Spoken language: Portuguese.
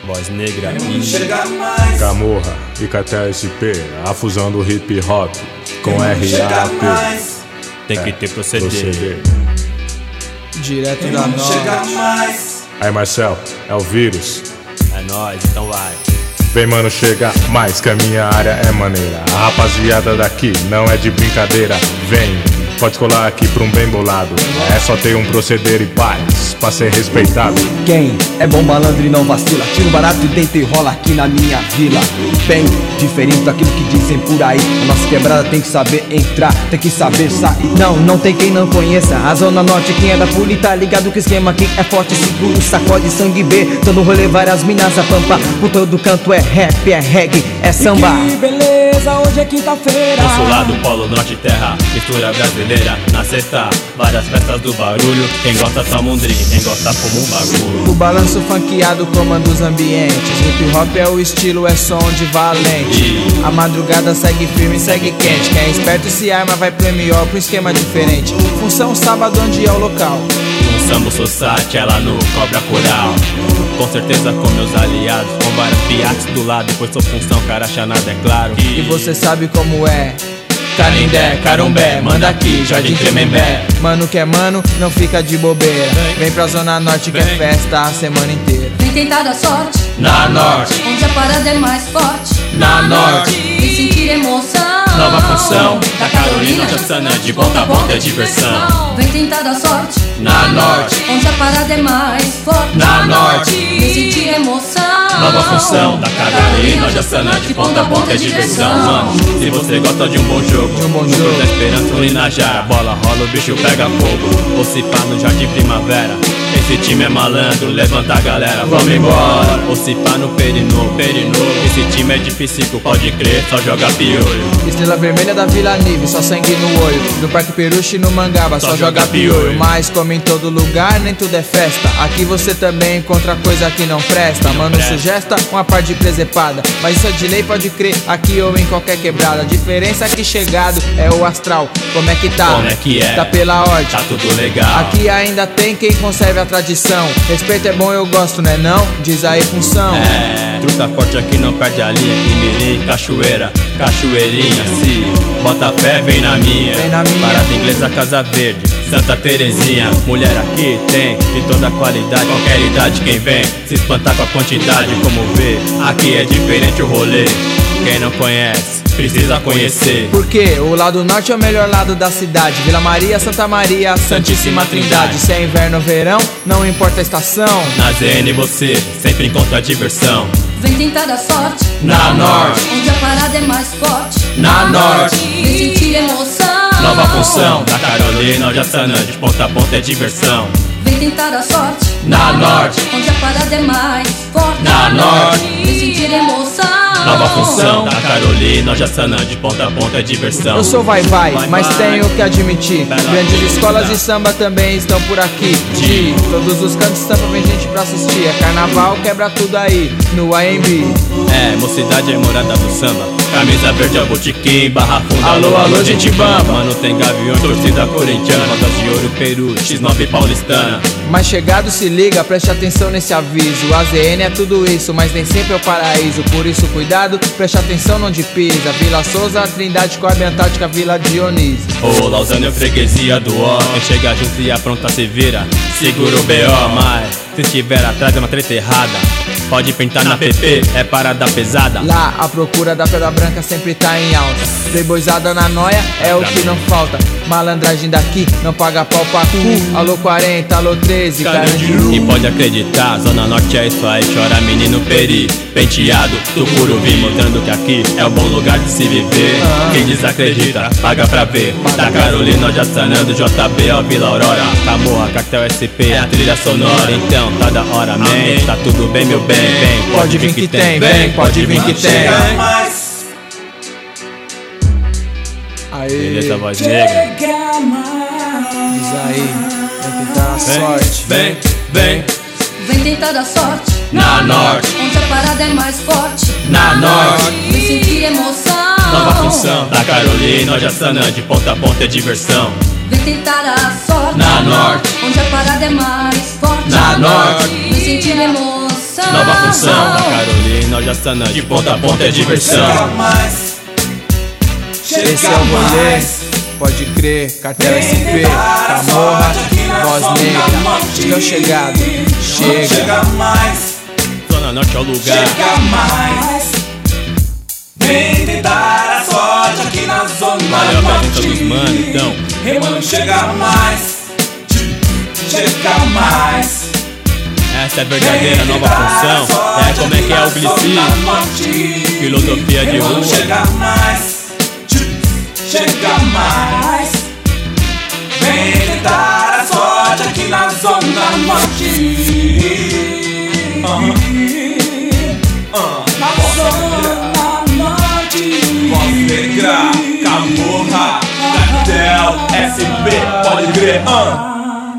Voz Negra e Camorra e KTSP, a fusão do hip hop com RAP. Tem que ter proceder. Direto da nós. Aí Marcel, é o vírus. É nóis, então vai. Vem mano, chega mais que a minha área é maneira. A rapaziada daqui não é de brincadeira. Vem, pode colar aqui pra um bem bolado. É só ter um proceder e paz pra ser respeitado. Quem é bom malandro e não vacila, tira um barato e deita e rola aqui na minha vila. Bem diferente daquilo que dizem por aí. A nossa quebrada tem que saber entrar, tem que saber sair. Não tem quem não conheça a Zona Norte. Quem é da Puli tá ligado que o esquema aqui é forte, seguro, sacode, sangue B. Todo rolê, várias minas a pampa. Por todo canto é rap, é reggae, é samba. Que beleza, hoje é quinta-feira. Consulado, Polo, Norte, Terra, mistura brasileira. Na sexta, várias festas do barulho. Quem gosta toma um drink, quem gosta fuma um bagulho. O balanço funkeado comanda os ambientes. Hip hop é o estilo, é som de valente. A madrugada segue firme, segue quente. Quem é esperto se arma, vai pro MO, pro esquema diferente. Função sábado, onde é o local? Um Sambo Society, ela no Cobra Coral. Com certeza com meus aliados, com várias piates do lado. Pois sou função, cara chanada, é claro. E você sabe como é. Canindé, Carumbé, manda aqui, Jardim Tremembé. Mano que é mano, não fica de bobeira. Vem pra Zona Norte que é festa a semana inteira. Vem tentar a sorte Na Norte, onde a parada é mais forte. na Norte, Vem sentir emoção. nova função da Carolina Jassana, de ponta a ponta é diversão. Vem tentar a sorte Na Norte, onde a parada é mais forte. na Norte, Vem sentir emoção. nova função da Carolina Jassana, de ponta a ponta é diversão. Mano, se você gosta de um bom jogo, jogo. da esperança, um Inajar, bola rola, o bicho pega fogo. Ou se pá no Jardim Primavera. Esse time é malandro, levanta a galera, vamos embora. Ou se pá no Perinô, esse time é de psico, pode crer, só joga piolho. Estrela vermelha da Vila Nive, só sangue no olho. No Parque Peruche e no Mangaba, só joga piolho. Mas como em todo lugar, nem tudo é festa. Aqui você também encontra coisa que não presta. Mano, sugesta uma par de presepada, mas isso é de lei, pode crer, aqui ou em qualquer quebrada. A diferença aqui chegado é o astral. Como é que tá? Como é que é? Tá pela ordem, Tá tudo legal. aqui ainda tem quem conserve a tradição. Respeito é bom, eu gosto, né não? Diz aí função. É, truta forte aqui não perde a linha. Imirim, cachoeira, cachoeirinha. Se bota fé, vem na minha. Vem na minha. Parada inglesa, Casa Verde, Santa Terezinha. Mulher aqui tem de toda qualidade. Qualquer idade quem vem se espantar com a quantidade. Como vê, aqui é diferente o rolê. Quem não conhece, precisa conhecer. Porque o lado norte é o melhor lado da cidade. Vila Maria, Santa Maria, Santíssima Trindade. Se é inverno ou verão, não importa a estação. Na ZN você sempre encontra diversão. Vem tentar a sorte Na Norte, onde a parada é mais forte. na Norte, Vem sentir emoção. nova função da Carolina Jassana, de ponta a ponta é diversão. Vem tentar a sorte Na Norte, onde a parada é mais forte. na Norte, Vem sentir emoção. nova função da Carolina Jassana, de ponta a ponta é diversão. Eu sou vai-vai, Vai, mas vai. tenho que admitir, Bela grandes vida. escolas de samba também estão por aqui. De todos os cantos samba vem gente pra assistir. É carnaval, quebra tudo aí no AMB. É, mocidade é morada do samba. Camisa verde é o botiquim, Barra Funda. Alô, alô, gente bamba. Mano, tem gavião, torcida corintiana. Rodas de ouro, Peru, X9 paulistana. Mas chegado se liga, preste atenção nesse aviso. A ZN é tudo isso, mas nem sempre é o paraíso. Por isso cuidado, preste atenção onde pisa. Vila Souza, Trindade, Coab, Antártica, Vila Dionísio. Ô, Lausanne é freguesia do ó. Quem chega junto e apronta se vira. Segura o B.O., mas se estiver atrás é uma treta errada. Pode pintar na PP, é parada pesada. Lá a procura da pedra branca sempre tá em alta. Playboyzada na noia é o que não falta. Malandragem daqui não paga pau pra cu. Alô 40, alô 13, Carandiru. E pode acreditar, Zona Norte é isso aí. Chora menino peri, penteado, tucuruvi. Mostrando que aqui é o bom lugar de se viver. Quem desacredita, paga pra ver. Da Carolina Jassana, do JB ao Vila Aurora. Camorra, Cartel SP, é a trilha sonora. Então tá da hora, man, tá tudo bem meu bem. Vem, Pode vir que tem, vem, pode vir que tem. Aê, Beleza, Voz Negra. diz aí, vai tentar a sorte. Vem, vem, Vem tentar a sorte na Norte, onde a parada é mais forte. na Norte. Vem sentir emoção. Nova função da Carolina Jassana, de ponta a ponta é diversão. Vem tentar a sorte Na Norte, onde a parada é mais forte. na Norte, Vem sentir emoção. emoção. Nova função da Carolina, Jaçanã, de ponta a ponta é diversão. Esse é o rolê, pode crer, cartel SP, Camorra, voz negra, que é o chegado, chega. Zona Norte é o lugar. Chega mais, vem tentar a sorte aqui na Zona Valeu a Norte. pergunta dos mano, então. Hey, mano, chega mais, chega mais. Essa é a verdadeira nova função. É como é que é o Blici. Filosofia de rua. Chega mais, chega mais. Vem tentar a sorte aqui na Zona Norte. Na Zona Norte. Voz negra, Camorra, cartel, SP, pode crer.